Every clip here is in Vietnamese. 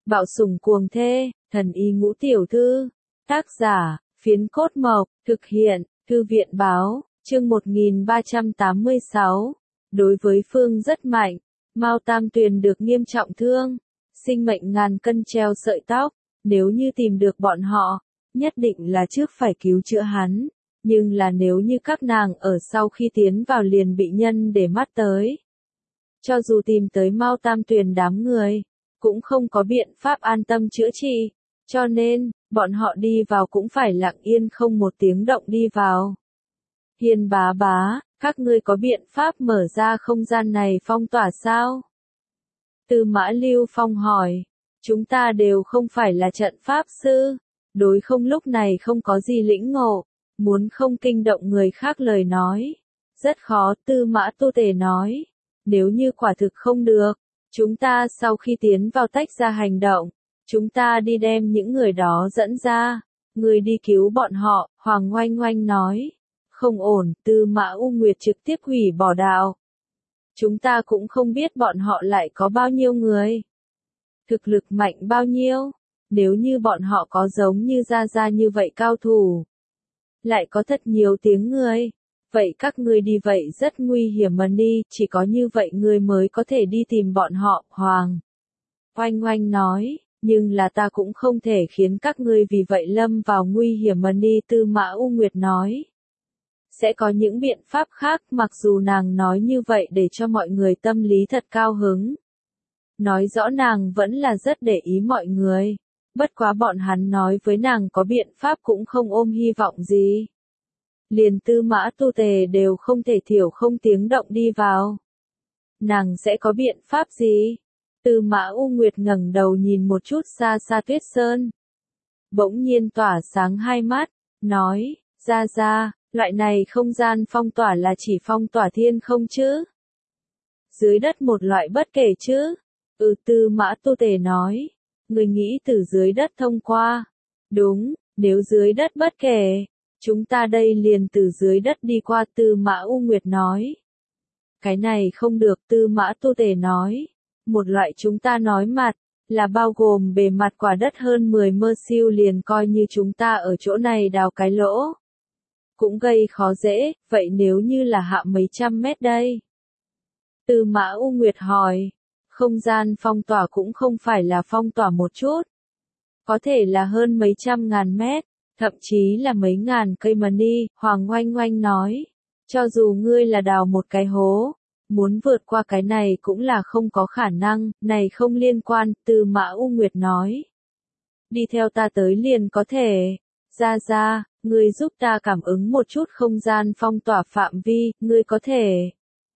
Bạo sủng cuồng thê, thần y ngũ tiểu thư. Tác giả, Phiến Cốt Mộc, thực hiện, Thư viện báo, chương 1386. Đối với Phương rất mạnh, Mao Tam Tuyền được nghiêm trọng thương, sinh mệnh ngàn cân treo sợi tóc, nếu như tìm được bọn họ, nhất định là trước phải cứu chữa hắn, nhưng là nếu như các nàng ở sau khi tiến vào liền bị nhân để mắt tới. Cho dù tìm tới Mao Tam Tuyền đám người, cũng không có biện pháp an tâm chữa trị, cho nên, bọn họ đi vào cũng phải lặng yên không một tiếng động đi vào. Hiền bá bá, các ngươi có biện pháp mở ra không gian này phong tỏa sao? Tư Mã Lưu Phong hỏi, chúng ta đều không phải là trận pháp sư, đối không lúc này không có gì lĩnh ngộ, muốn không kinh động người khác lời nói. Rất khó, Tư Mã Tu Tề nói, nếu như quả thực không được, chúng ta sau khi tiến vào tách ra hành động, chúng ta đi đem những người đó dẫn ra, người đi cứu bọn họ, Hoàng Oanh Oanh nói. Không ổn, Tư Mã U Nguyệt trực tiếp hủy bỏ đạo. Chúng ta cũng không biết bọn họ lại có bao nhiêu người. Thực lực mạnh bao nhiêu, nếu như bọn họ có giống như Gia Gia như vậy cao thủ. Lại có thật nhiều tiếng người. Vậy các ngươi đi vậy rất nguy hiểm mà đi, chỉ có như vậy ngươi mới có thể đi tìm bọn họ, Hoàng. Oanh Oanh nói, nhưng là ta cũng không thể khiến các ngươi vì vậy lâm vào nguy hiểm mà đi, Tư Mã U Nguyệt nói. Sẽ có những biện pháp khác, mặc dù nàng nói như vậy để cho mọi người tâm lý thật cao hứng. Nói rõ nàng vẫn là rất để ý mọi người, bất quá bọn hắn nói với nàng có biện pháp cũng không ôm hy vọng gì. Liền Tư Mã Tu Tề đều không thể thiểu không tiếng động đi vào. Nàng sẽ có biện pháp gì? Tư Mã U Nguyệt ngẩng đầu nhìn một chút xa xa Tuyết Sơn. Bỗng nhiên tỏa sáng hai mắt, nói, Gia Gia, loại này không gian phong tỏa là chỉ phong tỏa thiên không chứ? Dưới đất một loại bất kể chứ? Tư Mã Tu Tề nói, người nghĩ từ dưới đất thông qua. Đúng, nếu dưới đất bất kể, chúng ta đây liền từ dưới đất đi qua, Tư Mã U Nguyệt nói. Cái này không được, Tư Mã Tu Tề nói. Một loại chúng ta nói mặt, là bao gồm bề mặt quả đất hơn 10 mơ siêu liền coi như chúng ta ở chỗ này đào cái lỗ. Cũng gây khó dễ, vậy nếu như là hạ mấy trăm mét đây? Tư Mã U Nguyệt hỏi, không gian phong tỏa cũng không phải là phong tỏa một chút. Có thể là hơn mấy trăm ngàn mét, thậm chí là mấy ngàn cây mà đi, Hoàng Oanh Oanh nói. Cho dù ngươi là đào một cái hố, muốn vượt qua cái này cũng là không có khả năng, này không liên quan, Tư Mã U Nguyệt nói. Đi theo ta tới liền có thể. Gia Gia, ngươi giúp ta cảm ứng một chút không gian phong tỏa phạm vi, ngươi có thể.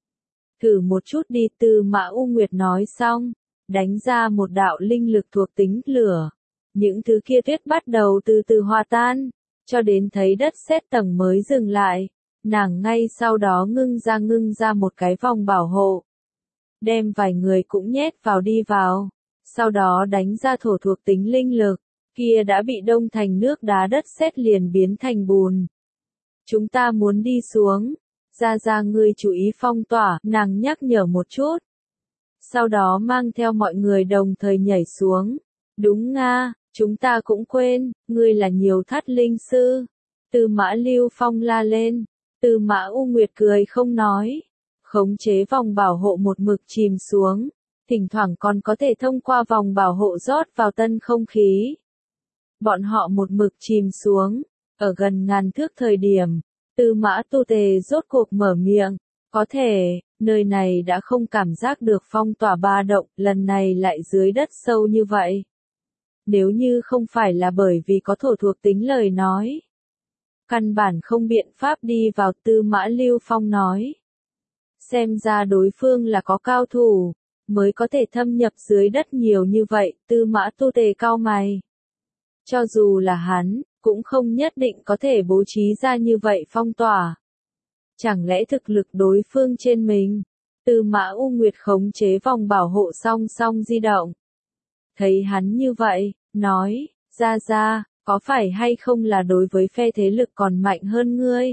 Thử một chút đi, Tư Mã U Nguyệt nói xong, đánh ra một đạo linh lực thuộc tính lửa. Những thứ kia tuyết bắt đầu từ từ hòa tan, cho đến thấy đất sét tầng mới dừng lại. Nàng ngay sau đó ngưng ra một cái vòng bảo hộ. Đem vài người cũng nhét vào đi vào. Sau đó đánh ra thổ thuộc tính linh lực. Kia đã bị đông thành nước đá, đất sét liền biến thành bùn. Chúng ta muốn đi xuống. Gia Gia ngươi chú ý phong tỏa, nàng nhắc nhở một chút. Sau đó mang theo mọi người đồng thời nhảy xuống. Đúng nga, chúng ta cũng quên, ngươi là nhiều thắt linh sư. Tư Mã Lưu Phong la lên. Tư Mã U Nguyệt cười không nói. Khống chế vòng bảo hộ một mực chìm xuống. Thỉnh thoảng còn có thể thông qua vòng bảo hộ rót vào tân không khí. Bọn họ một mực chìm xuống. Ở gần ngàn thước thời điểm, Tư Mã Tu Tề rốt cuộc mở miệng. Có thể, nơi này đã không cảm giác được phong tỏa ba động, lần này lại dưới đất sâu như vậy. Nếu như không phải là bởi vì có thổ thuộc tính lời nói, căn bản không biện pháp đi vào, Tư Mã Lưu Phong nói. Xem ra đối phương là có cao thủ, mới có thể thâm nhập dưới đất nhiều như vậy, Tư Mã Tu Tề cau mày. Cho dù là hắn, cũng không nhất định có thể bố trí ra như vậy phong tỏa. Chẳng lẽ thực lực đối phương trên mình? Tư Mã U Nguyệt khống chế vòng bảo hộ song song di động. Thấy hắn như vậy, nói, Gia Gia, có phải hay không là đối với phe thế lực còn mạnh hơn ngươi?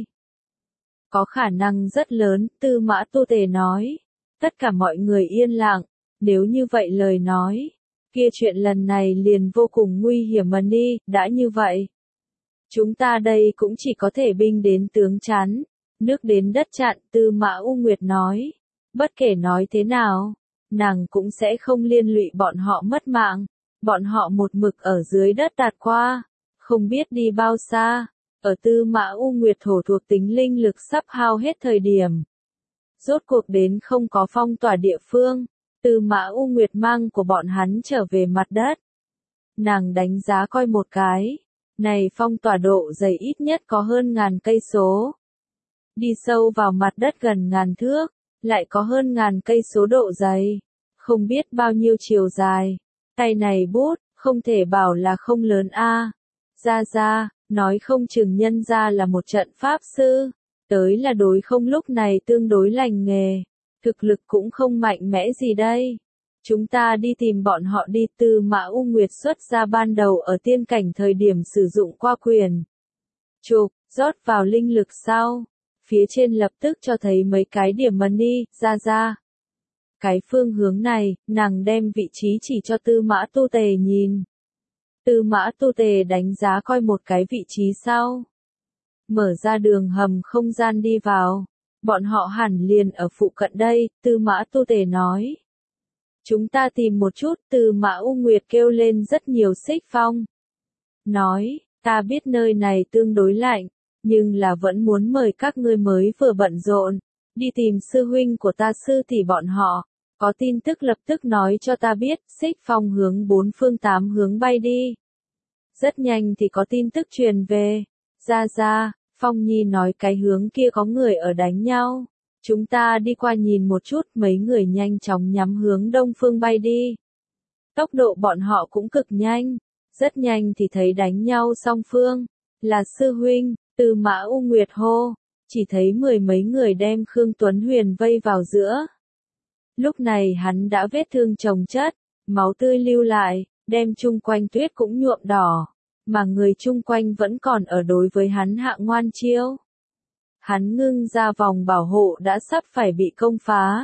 Có khả năng rất lớn, Tư Mã Tu Tề nói. Tất cả mọi người yên lặng, nếu như vậy lời nói, kia chuyện lần này liền vô cùng nguy hiểm mà đi, đã như vậy. Chúng ta đây cũng chỉ có thể binh đến tướng chắn, nước đến đất chặn, Tư Mã U Nguyệt nói. Bất kể nói thế nào, nàng cũng sẽ không liên lụy bọn họ mất mạng. Bọn họ một mực ở dưới đất tạt qua, không biết đi bao xa, ở Tư Mã U Nguyệt thổ thuộc tính linh lực sắp hao hết thời điểm. Rốt cuộc đến không có phong tỏa địa phương, Tư Mã U Nguyệt mang của bọn hắn trở về mặt đất. Nàng đánh giá coi một cái, này phong tỏa độ dày ít nhất có hơn 1000 cây số. Đi sâu vào mặt đất gần 1000 thước, lại có hơn 1000 cây số độ dày, không biết bao nhiêu chiều dài. Tay này bút, không thể bảo là không lớn a. Ra, nói không chừng nhân ra là một trận pháp sư, tới là đối không lúc này tương đối lành nghề, thực lực cũng không mạnh mẽ gì đây. Chúng ta đi tìm bọn họ đi. Tư Mã U Nguyệt xuất ra ban đầu ở tiên cảnh thời điểm sử dụng qua quyền. Chụp, rót vào linh lực sau. Phía trên lập tức cho thấy mấy cái điểm money, ra. Cái phương hướng này, nàng đem vị trí chỉ cho Tư Mã Tu Tề nhìn. Tư Mã Tu Tề đánh giá coi một cái vị trí sau. Mở ra đường hầm không gian đi vào. Bọn họ hẳn liền ở phụ cận đây, Tư Mã Tu Tề nói. Chúng ta tìm một chút. Tư Mã U Nguyệt kêu lên rất nhiều xích phong. Nói, ta biết nơi này tương đối lạnh, nhưng là vẫn muốn mời các ngươi mới vừa bận rộn, đi tìm sư huynh của ta sư tỷ bọn họ, có tin tức lập tức nói cho ta biết. Xích phong hướng 4 phương 8 hướng bay đi. Rất nhanh thì có tin tức truyền về. Ra, Phong Nhi nói cái hướng kia có người ở đánh nhau. Chúng ta đi qua nhìn một chút. Mấy người nhanh chóng nhắm hướng đông phương bay đi. Tốc độ bọn họ cũng cực nhanh. Rất nhanh thì thấy đánh nhau song phương. Là sư huynh, Tư Mã U Nguyệt hô. Chỉ thấy 10 mấy người đem Khương Tuấn Huyền vây vào giữa. Lúc này hắn đã vết thương chồng chất, máu tươi lưu lại, đem chung quanh tuyết cũng nhuộm đỏ. Mà người chung quanh vẫn còn ở đối với hắn hạ ngoan chiêu. Hắn ngưng ra vòng bảo hộ đã sắp phải bị công phá.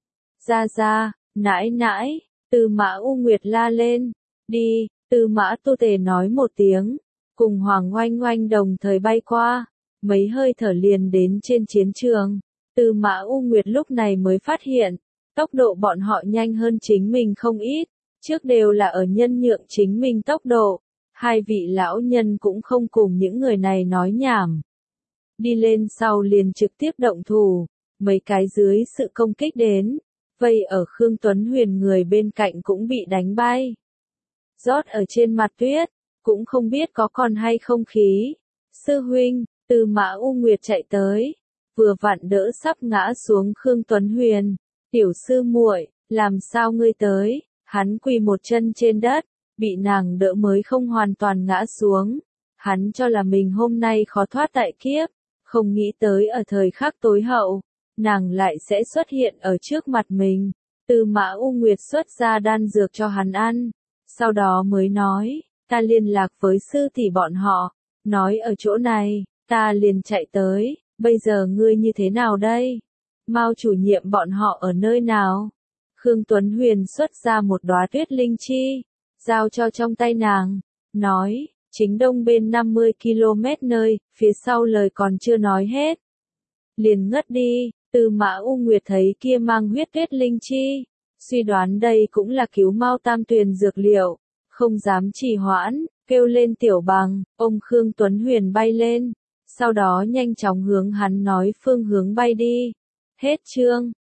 Ra, nãi, Tư Mã U Nguyệt la lên. Đi, Tư Mã Tu Tề nói một tiếng. Cùng Hoàng Oanh đồng thời bay qua. Mấy hơi thở liền đến trên chiến trường. Tư Mã U Nguyệt lúc này mới phát hiện. Tốc độ bọn họ nhanh hơn chính mình không ít. Trước đều là ở nhân nhượng chính mình tốc độ. Hai vị lão nhân cũng không cùng những người này nói nhảm. Đi lên sau liền trực tiếp động thủ. Mấy cái dưới sự công kích đến. Vây ở Khương Tuấn Huyền người bên cạnh cũng bị đánh bay. Rót ở trên mặt tuyết. Cũng không biết có còn hay không khí. Sư huynh, Tư Mã U Nguyệt chạy tới. Vừa vặn đỡ sắp ngã xuống Khương Tuấn Huyền. Tiểu sư muội, làm sao ngươi tới? Hắn quỳ một chân trên đất. Bị nàng đỡ mới không hoàn toàn ngã xuống. Hắn cho là mình hôm nay khó thoát tại kiếp. Không nghĩ tới ở thời khắc tối hậu. Nàng lại sẽ xuất hiện ở trước mặt mình. Tư Mã U Nguyệt xuất ra đan dược cho hắn ăn. Sau đó mới nói, ta liên lạc với sư tỷ bọn họ. Nói ở chỗ này, ta liền chạy tới. Bây giờ ngươi như thế nào đây? Mao chủ nhiệm bọn họ ở nơi nào? Khương Tuấn Huyền xuất ra một đóa tuyết linh chi. Giao cho trong tay nàng. Nói, chính đông bên 50 km nơi, phía sau lời còn chưa nói hết. Liền ngất đi. Tư Mã U Nguyệt thấy kia mang huyết tuyết linh chi. Suy đoán đây cũng là cứu Mao Tam Tuyền dược liệu. Không dám trì hoãn, kêu lên Tiểu Bằng, ôm Khương Tuấn Huyền bay lên. Sau đó nhanh chóng hướng hắn nói phương hướng bay đi. Hết chương.